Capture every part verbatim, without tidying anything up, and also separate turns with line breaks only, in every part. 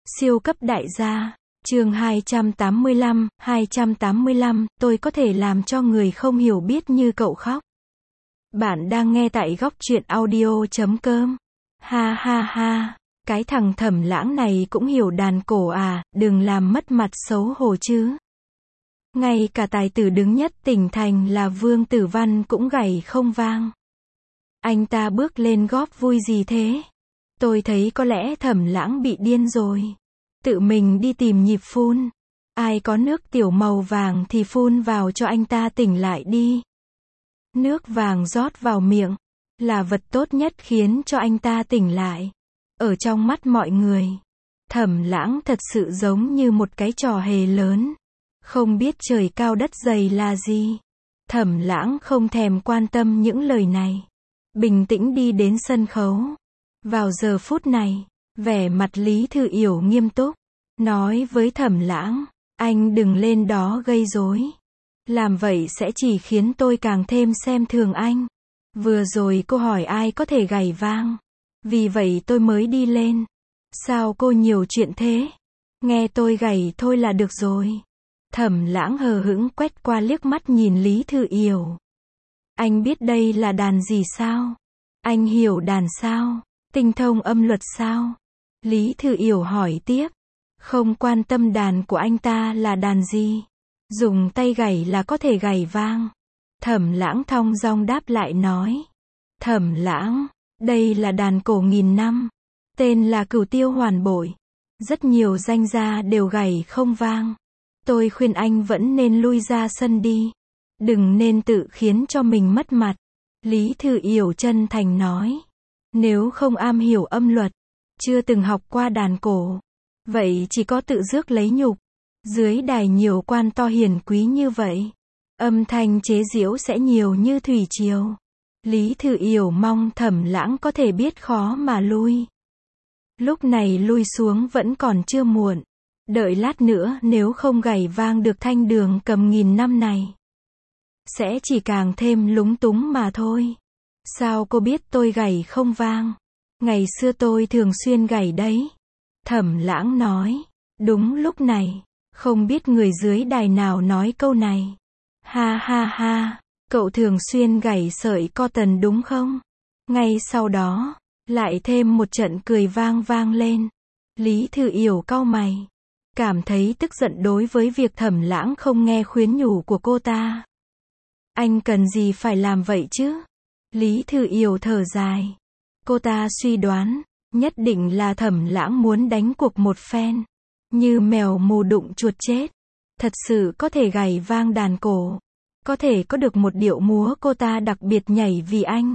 Siêu cấp đại gia. Chương hai trăm tám mươi lăm, hai trăm tám mươi lăm, tôi có thể làm cho người không hiểu biết như cậu khóc. Bạn đang nghe tại góc truyện audio chấm com. Ha ha ha, cái thằng Thẩm Lãng này cũng hiểu đàn cổ à, đừng làm mất mặt xấu hổ chứ. Ngay cả tài tử đứng nhất tỉnh thành là Vương Tử Văn cũng gảy không vang. Anh ta bước lên góp vui gì thế? Tôi thấy có lẽ Thẩm Lãng bị điên rồi. Tự mình đi tìm nhịp phun. Ai có nước tiểu màu vàng thì phun vào cho anh ta tỉnh lại đi. Nước vàng rót vào miệng là vật tốt nhất khiến cho anh ta tỉnh lại. Ở trong mắt mọi người, Thẩm Lãng thật sự giống như một cái trò hề lớn. Không biết trời cao đất dày là gì. Thẩm Lãng không thèm quan tâm những lời này. Bình tĩnh đi đến sân khấu. Vào giờ phút này, vẻ mặt Lý Thư Yểu nghiêm túc, nói với Thẩm Lãng, anh đừng lên đó gây rối. Làm vậy sẽ chỉ khiến tôi càng thêm xem thường anh. Vừa rồi cô hỏi ai có thể gảy vang. Vì vậy tôi mới đi lên. Sao cô nhiều chuyện thế? Nghe tôi gảy thôi là được rồi. Thẩm Lãng hờ hững quét qua liếc mắt nhìn Lý Thư Yểu. Anh biết đây là đàn gì sao? Anh hiểu đàn sao? Tinh thông âm luật sao? Lý Thư Yểu hỏi tiếp. Không quan tâm đàn của anh ta là đàn gì. Dùng tay gảy là có thể gảy vang. Thẩm Lãng thong dong đáp lại nói. Thẩm Lãng, đây là đàn cổ nghìn năm. Tên là Cửu Tiêu Hoàn Bội. Rất nhiều danh gia đều gảy không vang. Tôi khuyên anh vẫn nên lui ra sân đi. Đừng nên tự khiến cho mình mất mặt. Lý Thư Yểu chân thành nói. Nếu không am hiểu âm luật, chưa từng học qua đàn cổ, vậy chỉ có tự rước lấy nhục. Dưới đài nhiều quan to hiền quý như vậy, âm thanh chế giễu sẽ nhiều như thủy triều. Lý Thư Yểu mong Thẩm Lãng có thể biết khó mà lui. Lúc này lui xuống vẫn còn chưa muộn. Đợi lát nữa nếu không gảy vang được thanh đường cầm nghìn năm này, sẽ chỉ càng thêm lúng túng mà thôi. Sao cô biết tôi gảy không vang? Ngày xưa tôi thường xuyên gảy đấy. Thẩm Lãng nói. Đúng lúc này, không biết người dưới đài nào nói câu này. Ha ha ha, cậu thường xuyên gảy sợi cotton đúng không? Ngay sau đó, lại thêm một trận cười vang vang lên. Lý Thư Yểu cau mày, cảm thấy tức giận đối với việc Thẩm Lãng không nghe khuyến nhủ của cô ta. Anh cần gì phải làm vậy chứ? Lý Thư Yểu thở dài. Cô ta suy đoán, nhất định là Thẩm Lãng muốn đánh cuộc một phen. Như mèo mù đụng chuột chết. Thật sự có thể gảy vang đàn cổ. Có thể có được một điệu múa cô ta đặc biệt nhảy vì anh.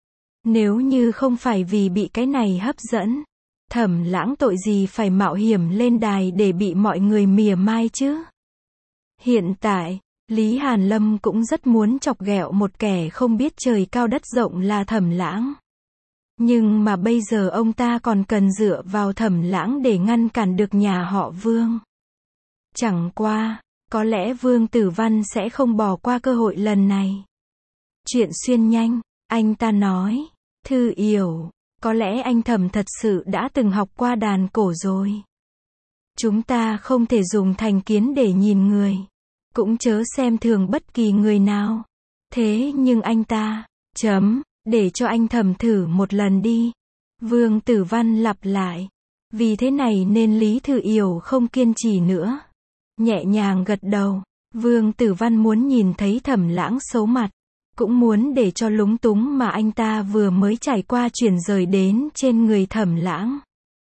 Nếu như không phải vì bị cái này hấp dẫn, Thẩm Lãng tội gì phải mạo hiểm lên đài để bị mọi người mỉa mai chứ? Hiện tại, Lý Hàn Lâm cũng rất muốn chọc ghẹo một kẻ không biết trời cao đất rộng là Thẩm Lãng. Nhưng mà bây giờ ông ta còn cần dựa vào Thẩm Lãng để ngăn cản được nhà họ Vương. Chẳng qua, có lẽ Vương Tử Văn sẽ không bỏ qua cơ hội lần này. Chuyện xuyên nhanh, anh ta nói. Thư Yểu, có lẽ anh Thẩm thật sự đã từng học qua đàn cổ rồi. Chúng ta không thể dùng thành kiến để nhìn người. Cũng chớ xem thường bất kỳ người nào. Thế nhưng anh ta, chấm, để cho anh Thẩm thử một lần đi. Vương Tử Văn lặp lại. Vì thế này nên Lý Thư Yểu không kiên trì nữa. Nhẹ nhàng gật đầu. Vương Tử Văn muốn nhìn thấy Thẩm Lãng xấu mặt. Cũng muốn để cho lúng túng mà anh ta vừa mới trải qua chuyển rời đến trên người Thẩm Lãng.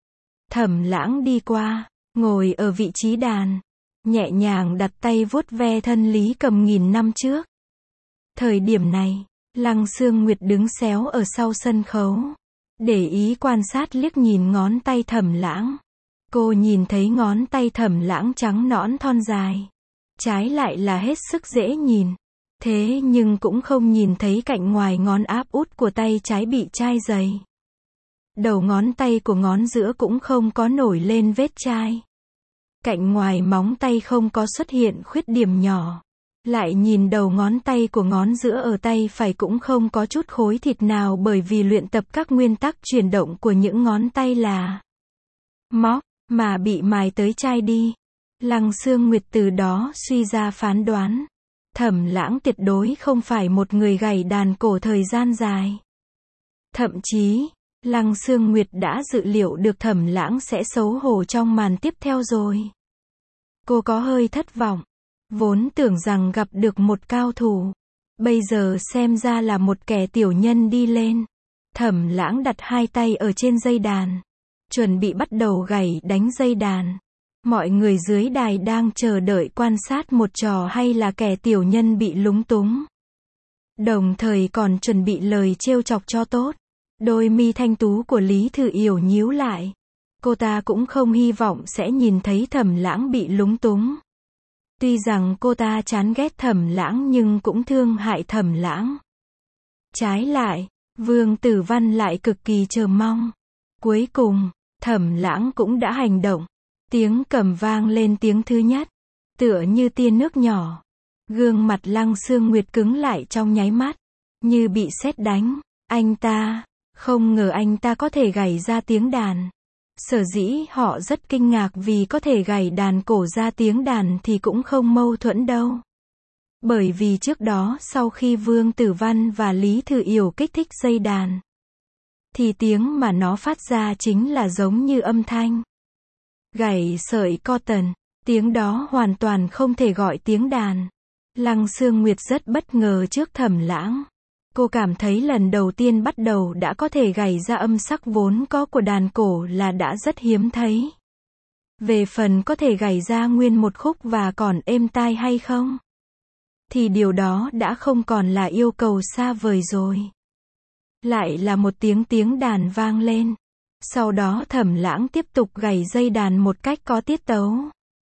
Thẩm Lãng đi qua, ngồi ở vị trí đàn. Nhẹ nhàng đặt tay vuốt ve thân Lý Cầm nghìn năm trước. Thời điểm này, Lăng Sương Nguyệt đứng xéo ở sau sân khấu. Để ý quan sát liếc nhìn ngón tay Thẩm Lãng. Cô nhìn thấy ngón tay Thẩm Lãng trắng nõn thon dài. Trái lại là hết sức dễ nhìn. Thế nhưng cũng không nhìn thấy cạnh ngoài ngón áp út của tay trái bị chai dày. Đầu ngón tay của ngón giữa cũng không có nổi lên vết chai. Cạnh ngoài móng tay không có xuất hiện khuyết điểm nhỏ. Lại nhìn đầu ngón tay của ngón giữa ở tay phải cũng không có chút khối thịt nào bởi vì luyện tập các nguyên tắc chuyển động của những ngón tay là móc, mà bị mài tới chai đi. Lăng Xương Nguyệt từ đó suy ra phán đoán. Thẩm Lãng tuyệt đối không phải một người gảy đàn cổ thời gian dài. Thậm chí, Lăng Xương Nguyệt đã dự liệu được Thẩm Lãng sẽ xấu hổ trong màn tiếp theo rồi. Cô có hơi thất vọng. Vốn tưởng rằng gặp được một cao thủ. Bây giờ xem ra là một kẻ tiểu nhân đi lên. Thẩm Lãng đặt hai tay ở trên dây đàn. Chuẩn bị bắt đầu gảy đánh dây đàn. Mọi người dưới đài đang chờ đợi quan sát một trò hay là kẻ tiểu nhân bị lúng túng. Đồng thời còn chuẩn bị lời trêu chọc cho tốt. Đôi mi thanh tú của Lý Thư Yểu nhíu lại. Cô ta cũng không hy vọng sẽ nhìn thấy Thẩm Lãng bị lúng túng. Tuy rằng cô ta chán ghét Thẩm Lãng nhưng cũng thương hại Thẩm Lãng. Trái lại, Vương Tử Văn lại cực kỳ chờ mong. Cuối cùng, Thẩm Lãng cũng đã hành động. Tiếng cầm vang lên tiếng thứ nhất. Tựa như tia nước nhỏ. Gương mặt Lăng Xương Nguyệt cứng lại trong nháy mắt. Như bị sét đánh. Anh ta, không ngờ anh ta có thể gảy ra tiếng đàn. Sở dĩ họ rất kinh ngạc vì có thể gảy đàn cổ ra tiếng đàn thì cũng không mâu thuẫn đâu. Bởi vì trước đó sau khi Vương Tử Văn và Lý Thư Yểu kích thích dây đàn, thì tiếng mà nó phát ra chính là giống như âm thanh gảy sợi cotton. Tiếng đó hoàn toàn không thể gọi tiếng đàn. Lăng Xương Nguyệt rất bất ngờ trước Thẩm Lãng. Cô cảm thấy lần đầu tiên bắt đầu đã có thể gảy ra âm sắc vốn có của đàn cổ là đã rất hiếm thấy. Về phần có thể gảy ra nguyên một khúc và còn êm tai hay không, thì điều đó đã không còn là yêu cầu xa vời rồi. Lại là một tiếng tiếng đàn vang lên. Sau đó Thẩm Lãng tiếp tục gảy dây đàn một cách có tiết tấu.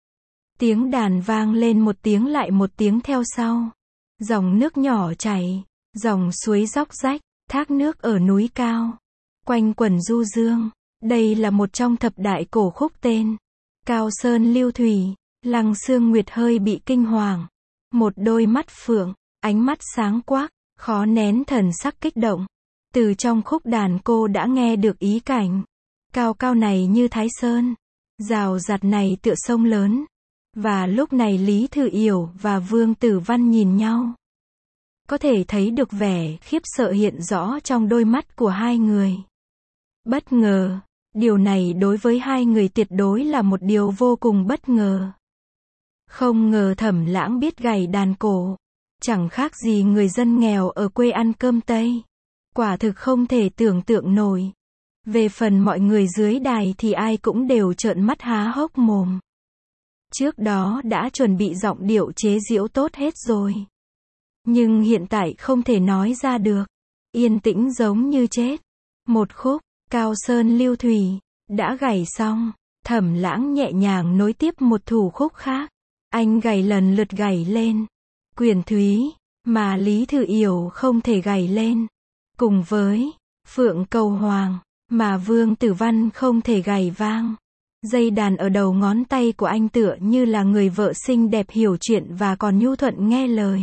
Tiếng đàn vang lên một tiếng lại một tiếng theo sau. Dòng nước nhỏ chảy, dòng suối róc rách, thác nước ở núi cao, quanh quẩn du dương. Đây là một trong thập đại cổ khúc tên Cao Sơn Lưu Thủy. Lăng Xương Nguyệt hơi bị kinh hoàng. Một đôi mắt phượng, ánh mắt sáng quắc, khó nén thần sắc kích động. Từ trong khúc đàn cô đã nghe được ý cảnh. Cao cao này như Thái Sơn, rào rạt này tựa sông lớn. Và lúc này Lý Thư Yểu và Vương Tử Văn nhìn nhau. Có thể thấy được vẻ khiếp sợ hiện rõ trong đôi mắt của hai người. Bất ngờ, điều này đối với hai người tuyệt đối là một điều vô cùng bất ngờ. Không ngờ Thẩm Lãng biết gảy đàn cổ. Chẳng khác gì người dân nghèo ở quê ăn cơm Tây. Quả thực không thể tưởng tượng nổi. Về phần mọi người dưới đài thì ai cũng đều trợn mắt há hốc mồm. Trước đó đã chuẩn bị giọng điệu chế giễu tốt hết rồi. Nhưng hiện tại không thể nói ra được. Yên tĩnh giống như chết. Một khúc, Cao Sơn Lưu Thủy, đã gảy xong. Thẩm Lãng nhẹ nhàng nối tiếp một thủ khúc khác. Anh gảy lần lượt gảy lên. Quyền Thúy, mà Lý Thư Yểu không thể gảy lên. Cùng với Phượng Cầu Hoàng, mà Vương Tử Văn không thể gảy vang. Dây đàn ở đầu ngón tay của anh tựa như là người vợ xinh đẹp hiểu chuyện và còn nhu thuận nghe lời.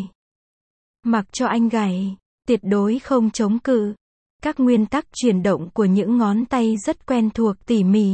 Mặc cho anh gảy, tuyệt đối không chống cự. Các nguyên tắc chuyển động của những ngón tay rất quen thuộc tỉ mỉ.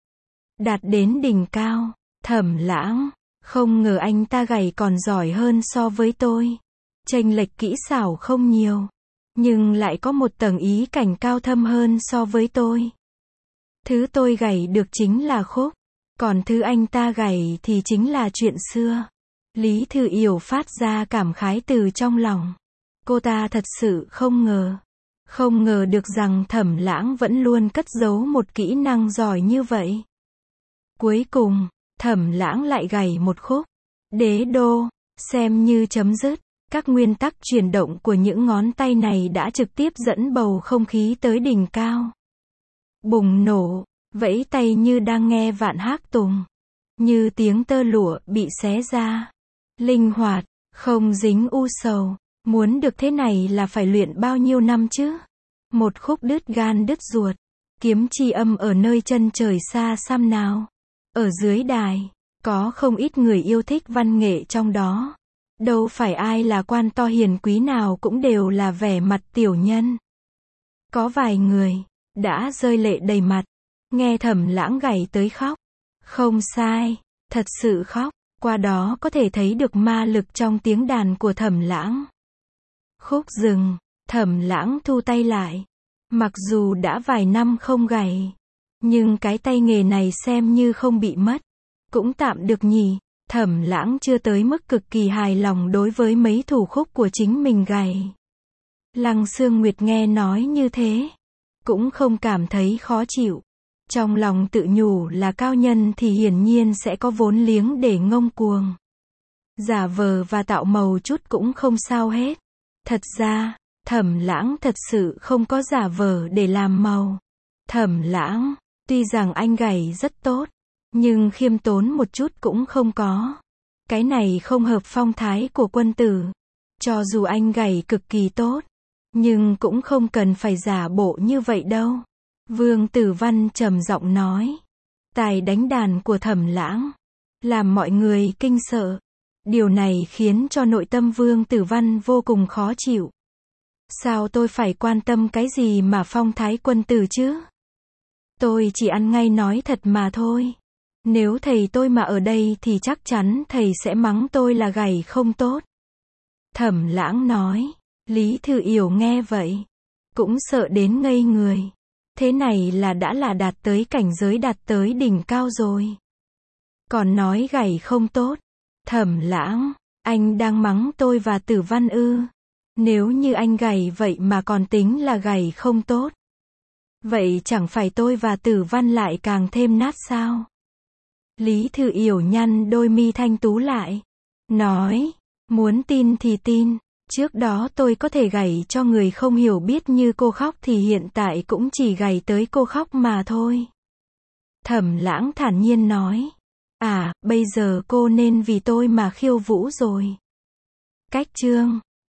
Đạt đến đỉnh cao. Thẩm Lãng, không ngờ anh ta gảy còn giỏi hơn so với tôi. Chênh lệch kỹ xảo không nhiều, nhưng lại có một tầng ý cảnh cao thâm hơn so với tôi. Thứ tôi gảy được chính là khúc, còn thứ anh ta gảy thì chính là chuyện xưa. Lý Thư Yểu phát ra cảm khái từ trong lòng. Cô ta thật sự không ngờ. Không ngờ được rằng Thẩm Lãng vẫn luôn cất giấu một kỹ năng giỏi như vậy. Cuối cùng, Thẩm Lãng lại gảy một khúc Đế Đô, xem như chấm dứt. Các nguyên tắc chuyển động của những ngón tay này đã trực tiếp dẫn bầu không khí tới đỉnh cao. Bùng nổ, vẫy tay như đang nghe vạn hác tùng. Như tiếng tơ lụa bị xé ra. Linh hoạt, không dính u sầu. Muốn được thế này là phải luyện bao nhiêu năm chứ? Một khúc đứt gan đứt ruột. Kiếm chi âm ở nơi chân trời xa xăm nào. Ở dưới đài, có không ít người yêu thích văn nghệ trong đó. Đâu phải ai là quan to hiền quý nào cũng đều là vẻ mặt tiểu nhân. Có vài người đã rơi lệ đầy mặt, nghe Thẩm Lãng gảy tới khóc. Không sai, thật sự khóc, qua đó có thể thấy được ma lực trong tiếng đàn của Thẩm Lãng. Khúc dừng, Thẩm Lãng thu tay lại. Mặc dù đã vài năm không gảy, nhưng cái tay nghề này xem như không bị mất. Cũng tạm được nhỉ. Thẩm Lãng chưa tới mức cực kỳ hài lòng đối với mấy thủ khúc của chính mình gảy. Lăng Sương Nguyệt nghe nói như thế, cũng không cảm thấy khó chịu. Trong lòng tự nhủ là cao nhân thì hiển nhiên sẽ có vốn liếng để ngông cuồng. Giả vờ và tạo màu chút cũng không sao hết. Thật ra, Thẩm Lãng thật sự không có giả vờ để làm màu. Thẩm Lãng, tuy rằng anh gảy rất tốt, nhưng khiêm tốn một chút cũng không có. Cái này không hợp phong thái của quân tử. Cho dù anh gảy cực kỳ tốt, nhưng cũng không cần phải giả bộ như vậy đâu. Vương Tử Văn trầm giọng nói. Tài đánh đàn của Thẩm Lãng làm mọi người kinh sợ. Điều này khiến cho nội tâm Vương Tử Văn vô cùng khó chịu. Sao tôi phải quan tâm cái gì mà phong thái quân tử chứ? Tôi chỉ ăn ngay nói thật mà thôi. Nếu thầy tôi mà ở đây thì chắc chắn thầy sẽ mắng tôi là gảy không tốt. Thẩm Lãng nói. Lý Thư Yểu nghe vậy, cũng sợ đến ngây người. Thế này là đã là đạt tới cảnh giới đạt tới đỉnh cao rồi. Còn nói gảy không tốt. Thẩm Lãng, anh đang mắng tôi và Tử Văn ư? Nếu như anh gảy vậy mà còn tính là gảy không tốt, vậy chẳng phải tôi và Tử Văn lại càng thêm nát sao? Lý Thư Yểu nhăn đôi mi thanh tú lại, nói, muốn tin thì tin, trước đó tôi có thể gảy cho người không hiểu biết như cô khóc thì hiện tại cũng chỉ gảy tới cô khóc mà thôi. Thẩm Lãng thản nhiên nói, à, bây giờ cô nên vì tôi mà khiêu vũ rồi. Cách chương